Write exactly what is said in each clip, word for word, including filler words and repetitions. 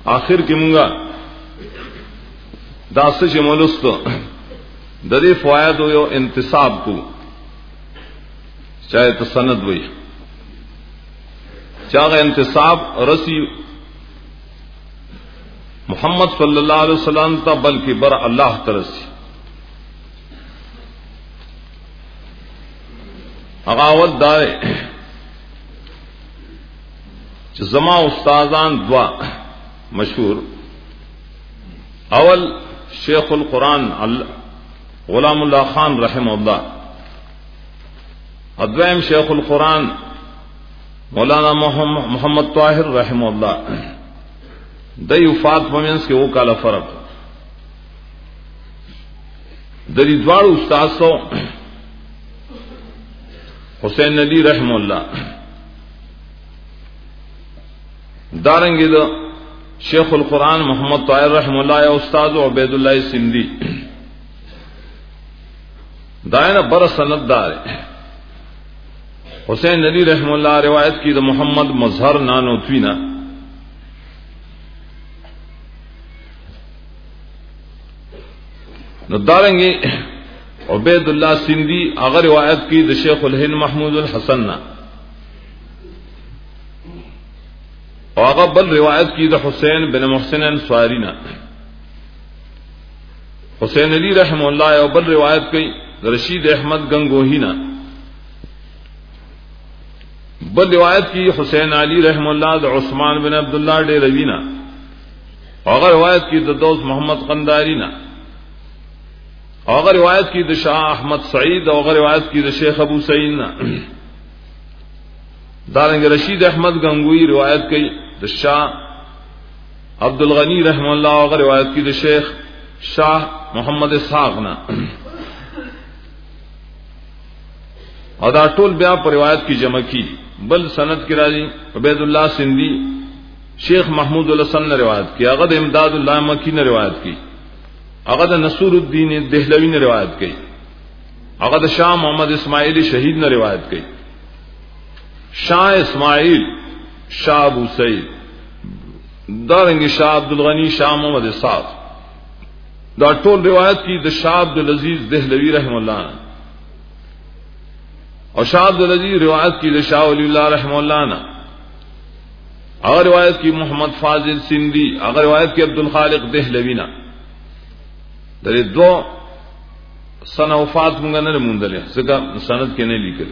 آخر کې مونږه دا څه چې مولستو د دې فواید یو انتصاب کو چاہے تو سند وي چاغه انتصاب رسی محمد صلی اللہ علیہ وسلم تا بلکہ بر اللہ ترسی اغاوت دارے زما استادان دعا مشہور اول شیخ القرآن غلام اللہ خان رحمہ اللہ ادویم شیخ القرآن مولانا محمد طاہر رحمہ اللہ دئی وفات پمینس کے وہ کالا فرق دری دوار استاد سو حسین علی رحمہ اللہ دارنگی دا شیخ القرآن محمد طاہر رحمہ اللہ استاد عبید اللہ سندھی دائنا بر سند دار حسین علی رحمہ اللہ روایت کی دا محمد مظہر نانو توینا دارنگی عبید اللہ سندھی اگر روایت کی دا شیخ الہند محمود الحسن اور اگر بل روایت کی دا حسین بن محسن انصارینا حسین علی رحمہ اللہ اور بل روایت کی رشید احمد گنگوہینا بل روایت کی حسین علی رحمہ اللہ دا عثمان بن عبداللہ ڈے روینا اگر روایت کی دا دوست محمد قندارینا اگر روایت کی دا شاہ احمد سعید اور روایت کی دا شیخ ابو سعید دارنگ رشید احمد گنگوئی روایت کی دا شاہ عبد الغنی رحمہ اللہ اور روایت کی دا شیخ شاہ محمد اسحاق نا اور دا ټول بیا پر روایت کی جمع کی بل سند کی راضی عبید اللہ سندھی شیخ محمود الحسن نے روایت کی اغد امداد اللہ مکی نے روایت کی اغد نصور الدین دہلوی نے روایت کی اغد شاہ محمد اسماعیل شہید نے روایت کی شاہ اسماعیل شاہ ابو سعید دارنگ شاہ عبد الغنی شاہ محمد اسحاق دا ټول روایت کی دا شاہ عبد العزیز دہلوی رحمہ اللہ نے اور شاہ عبد العزیز روایت کی دا شاہ ولی اللہ رحمہ اللہ نے اگر روایت کی محمد فاضل سندھی اگر روایت کی عبد الخالق دہلوی نے در دو سن وفات مونگا نہ موندلے سکا سند کے نہیں لکھے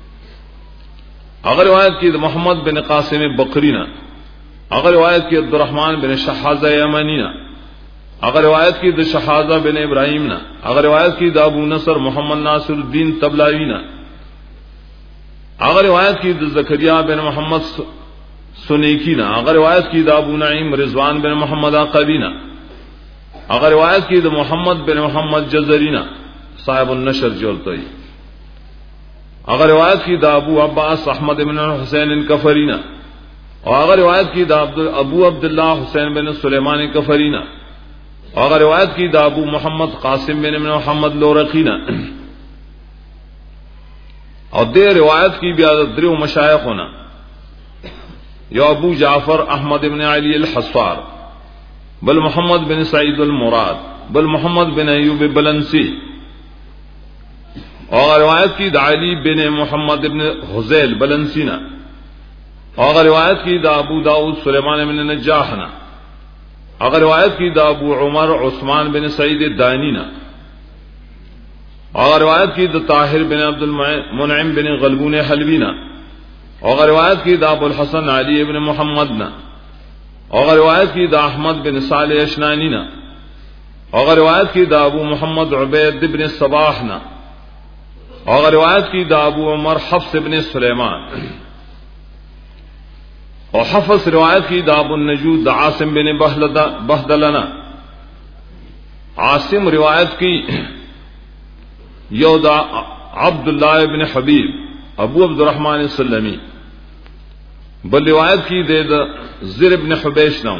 اگر روایت کی محمد بن قاسم بقرینا اگر روایت کی عبد الرحمن بن شہازہ یمنینا اگر روایت کی د شہازہ بن ابراہیم نا اگر روایت کی د ابو نصر محمد ناصر الدین تبلاوی نا اگر روایت کی د زکریا بن محمد سنیکی نا اگر روایت کی د ابو نعیم رضوان بن محمد عقبی نا اگر روایت کی تو محمد بن محمد جزرینا صاحب النشر جولتوئی اگر روایت کی دا ابو عباس احمد بن حسین کفرینا اور اگر روایت کی دا ابو عبداللہ حسین بن سلیمان کفرینا اور اگر روایت کی دا ابو محمد قاسم بن محمد لورقینا اور دے روایت کی بیادت درو مشایخ ہونا یا ابو جعفر احمد بن علی الحصار بل محمد بن سعید المراد بل محمد بن ایوب بلنسی اور روایت کی دا علی بن محمد بن حزیل بلنسینا اور روایت کی دا ابو داؤد سلیمان بن نجاحنا اگر روایت کی دا ابو عمر عثمان بن سعید دانینا اور روایت کی دا طاہر بن عبد المنعم بن غلبون حلوینا اور روایت کی دا ابو الحسن علی بن محمدنا اور روایت کی دا احمد بن صالح اشنانینا اور روایت کی دا ابو محمد عبید بن صباحنا اور روایت کی دا ابو عمر حفص بن سلیمان اور حفص روایت کی دا ابو النجود دا عاصم بن بہدلنا عاصم روایت کی یو دا عبداللہ بن حبیب ابو عبد الرحمن السلمی بل روایت کی دے دا زر ابن حبیش نام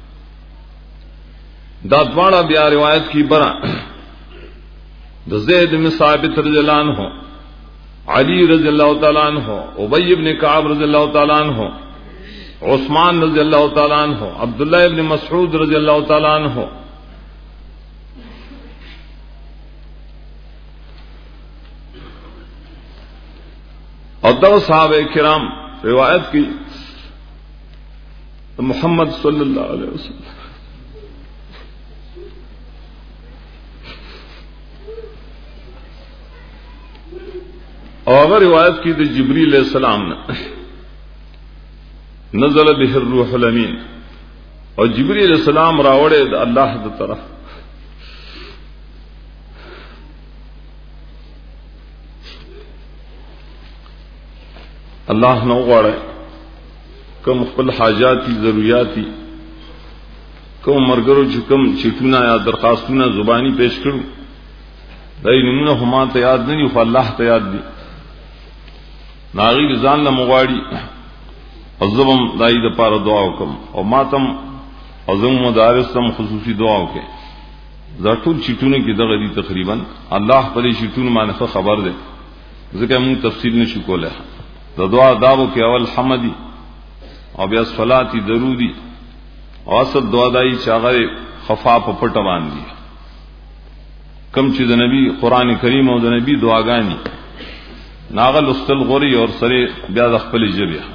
دا دوارا بیا روایت کی برا دا زید بن ثابت رضی اللہ عنہ علی رضی اللہ تعالیٰ عنہ ابی بن کعب رضی اللہ تعالیٰ عنہ उस्मान रज़ी अल्लाह ताला अन्हु, अब्दुल्लाह इब्न मसऊद रज़ी अल्लाह ताला अन्हु, और दो सहाबे किराम रिवायत की तो मोहम्मद सल्लल्लाहु अलैहि वसल्लम और अगर रिवायत की तो जिब्रील अलैहिस्सलाम ने नज़ल बिहिर रूहुल अमीन, और जिब्रील अलैहिस्सलाम रावड़े अल्लाह की तरफ अल्लाह न गवाड़े कम खपल हाजाती जरूरियाती कम मरगरो जुकम चिठुना या दरखास्तुना जुबानी पेश करूं दाई नमूना हुमा तो याद नहीं उफ अल्लाह तो याद दी नागी रिजान न मुगाड़ी अज़बम दाई द पार दुआ कम और मातम अज़म मदारिसम खुसूसी दुआओं के ज़ाटुल चिठुने की दगदी तकरीबन अल्लाह पर चिठुन माने खबर दे जिसका मुंह तफसील ने शुकोले दुआ दावो के अवल हमदी और ब्यास फलाती दरूदी और असद दुआदाई चागरे खफा पपट बांध दिया कम चीज नबी कुरान करीम और नबी दुआगानी नागल उस्तल गोरी और सरे ब्याज अखपल जबिया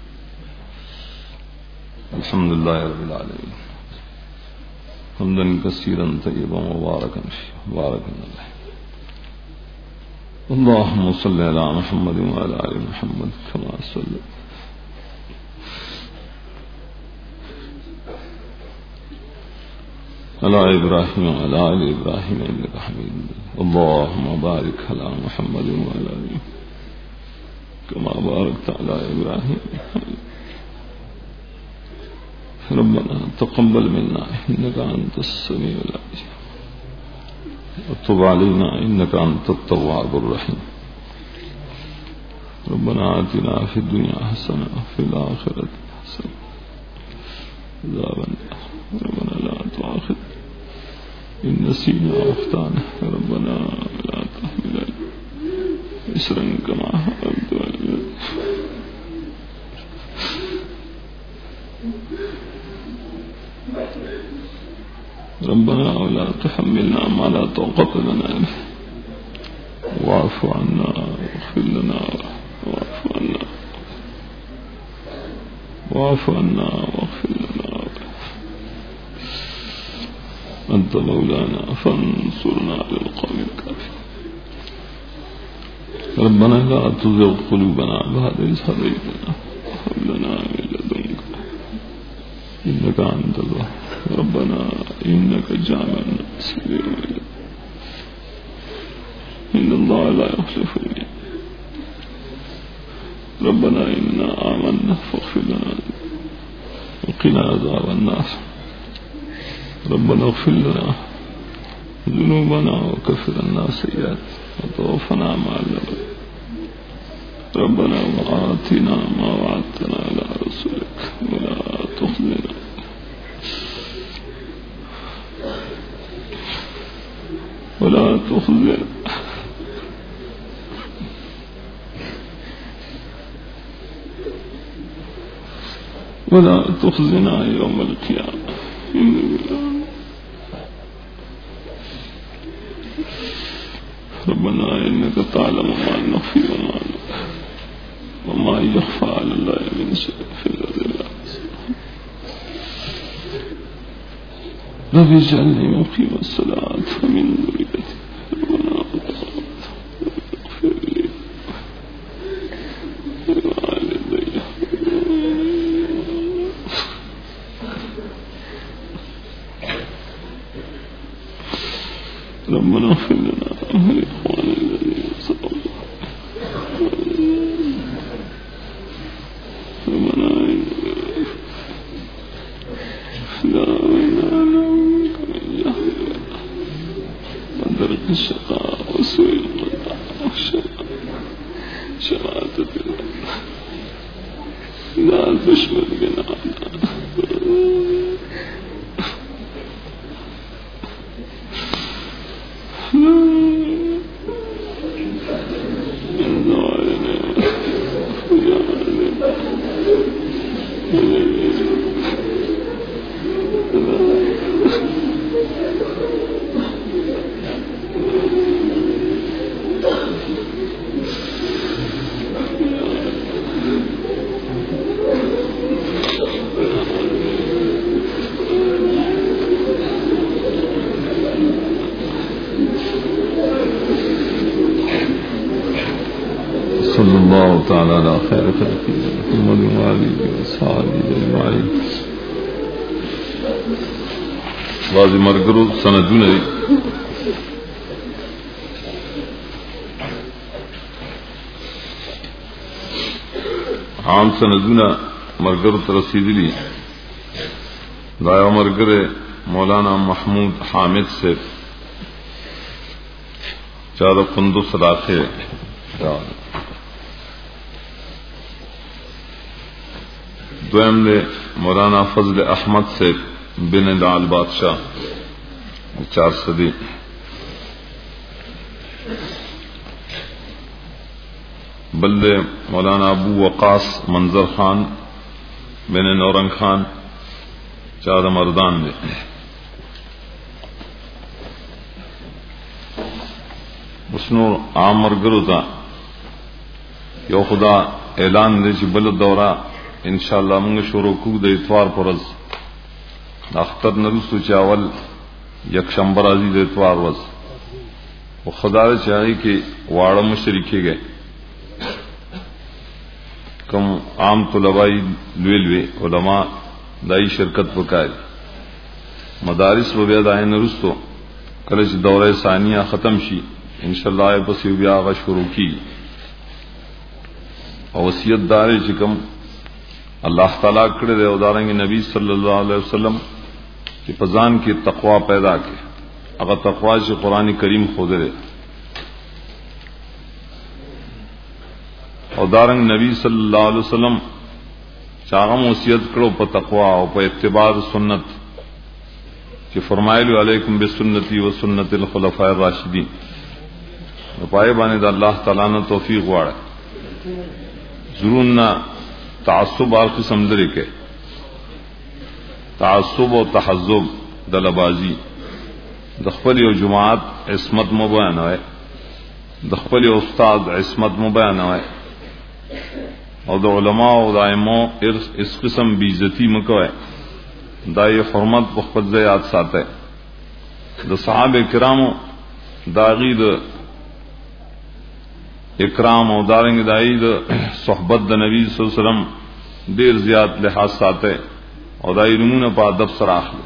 अल्हम्दुलिल्लाह रब्बिल आलमीन हम्दन कसीरन तय्यबन मुबारकन मुबारकन अलैहि अल्लाहुम्मा सल्लि अला मुहम्मद व अला आलि मुहम्मद कमा सल्लैता अला इब्राहीम व अला आलि इब्राहीम इन्नका हमीदुम मजीद अल्लाहुम्मा बारिक अला मुहम्मद व अला आलि कमा बारकता अला इब्राहीम रब्बना तक़ब्बल मिन्ना इन्नका अंतस समीउल अलीम वतुब अलैना इन्नका अंतत तव्वाबुर रहीम रब्बना आतिना फिद दुनिया हसना व फिल आखिरति हसना व अज़ाबन नार रब्बना ला तुआखिज़ना इन नसीना व अख़्ताना रब्बना ला तहमिल अलैना इसरन कमा हमलतहु अलल रब्बना वला तुहम्मिलना मा ला ताक़त लना बिही वाअफ़ु अन्ना वग़फ़िर लना वाअफ़ु अन्ना वाअफ़ु अन्ना वग़फ़िर लना अन्त मौलाना फंसुरना अलल क़ौमिल काफ़िरीन रब्बना ला तुज़िग़ क़ुलूबना बअद इज़ हदैतना व हब लना मिन लदुनका इन्नका अंतल वहाब रब्बना इन्नका जामिउन नास लियौमिन इन्नल्लाह ला युख़्लिफ़ुल मिईआद रब्बना इन्ना आमन्ना फ़ाग़फ़िर लना व क़िना अज़ाबन नार रब्बना इग़फ़िर लना ज़ुनूबना व कफ़िर अन्ना सय्यिआतिना व तवफ़्फ़ना मअल अबरार रब्बना व आतिना मा वअदतना अला रसूलिक व ला तुख़ज़िना वला तुख़ज़िना वला तुख़ज़िना यौमल क़ियामह रब्बना इन्नका तअलमु मा नख़फ़ी व मा नुख़फ़ी व मा यख़फ़ा अलल्लाहि मिन शैइन फ़िल अर्ज़ि वला फ़िस समाइ रब्बि इज'अलनी मुक़ीमस सलाति व मिन ذُرِّيَّتِي रब्बना इग़फ़िर ली व वालिदैया रब्बना इग़फ़िर लना व लिइख़्वानिना الذين सबक़ूना रब्बना درك الشقاء وسوء القضاء وشماتة الأعداء لا تشمل بنا من ظالم تعالى على خير خلقه محمد وآله وصحبه أجمعين. بعض مرګرو سندونه دي عام سندونه مرګرو ته رسیدلي. دا یو مرګره مولانا محمود حامد سے چار قندوز راکھے دویم دے مولانا فضل احمد سے بن لال بادشاہ چار صدی. بلدے مولانا ابو وقاص منظر خان بن نورنگ خان چار مردان دے. اسنو عام مرګرو تا یو خدا اعلان دے چې بل دورہ انشاءاللہ موږ شروع کوو د اتوار پرز د اختر نرسو چاول یک شنبه راځي د اتوار ورځ او خدا دې چاہیے کې واړه مشرکې گئے کوم عام طلبائی لوی لوی علماء دای شرکت وکړي. مدارس و بیا دای نرسو کله چې دوره ثانیه ختم شي انشاءاللہ پس یو بیا غ شروع کی. او وصیت دار چې کوم اللہ تعالیٰ کړه دے او دارنګ نبی صلی اللہ علیہ وسلم چې پزان کې تقوا پیدا کړي. هغه تقوا چې قران کریم خود دے او دارنګ نبی صلی اللہ علیہ وسلم چاغه وصیت کړو په تقوا او په اتباع سنت چې فرمایلو علیکم بسنتی و سنت الخلفاء الراشدین. نو پای باندې د الله تعالی نه توفیق غواړه. ضرور نه تعصب هر قسم لري کې تعصب او تحزب دلبازی د خپل یو جماعت عصمت مو بیانوي د خپل یو استاد عصمت مو بیانوي او د علماء او د ائمه اس قسم بی عزتی مکوي. دای حرمت په خپل ځای ساته. د صحابه کرامو داغي د اکرام او دارنګ دای د صحبت د نبی صلی الله علیه وسلم ډیر زیات لحاظ ساته او دای نمونه په ادب سره اخلي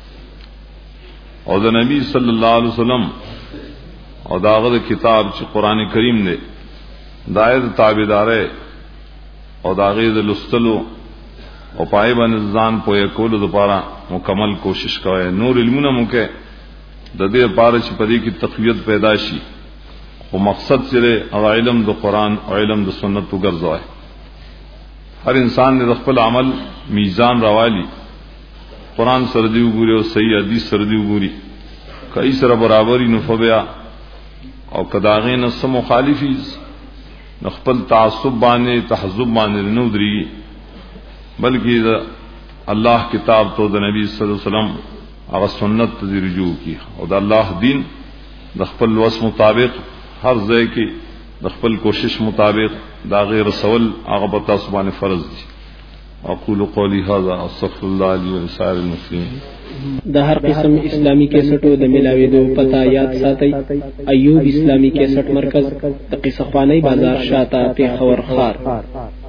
او د نبی صلی الله علیه وسلم او داغه د کتاب چې قران کریم دی دای د تابعدارې او داغه د لستلو او پای باندې ځان پوهه کولو لپاره مکمل کوشش کوي. نور علمونه مو کې د دې لپاره چې په دې کې تقویت پیدا شي او مقصد چې او علم د قران او علم د سنت وګرځوي. هر انسان د خپل عمل میزان راوالي قران سره دی وګوري او صحیح حدیث سره دی وګوري کای سره برابرۍ نو فبیا او کداغې نه سم مخالفي خپل تعصب باندې تحزب باندې نه ودري بلکې الله کتاب تو د نبی صلی الله علیه وسلم هغه سنت ته رجوع کی او د الله دین د خپل وس مطابق ہر ځای کې د خپل کوشش مطابق دا غیر رسول هغه په تاسو باندې فرض دي. اقول قولي هذا استغفر الله لي ولسائر المسلمين. د هر قسم اسلامی کیسټو د ملاويدو پتا یاد ساتي. ایوب اسلامی کیسټ مرکز تقی صفانی بازار شاته پیښور خار.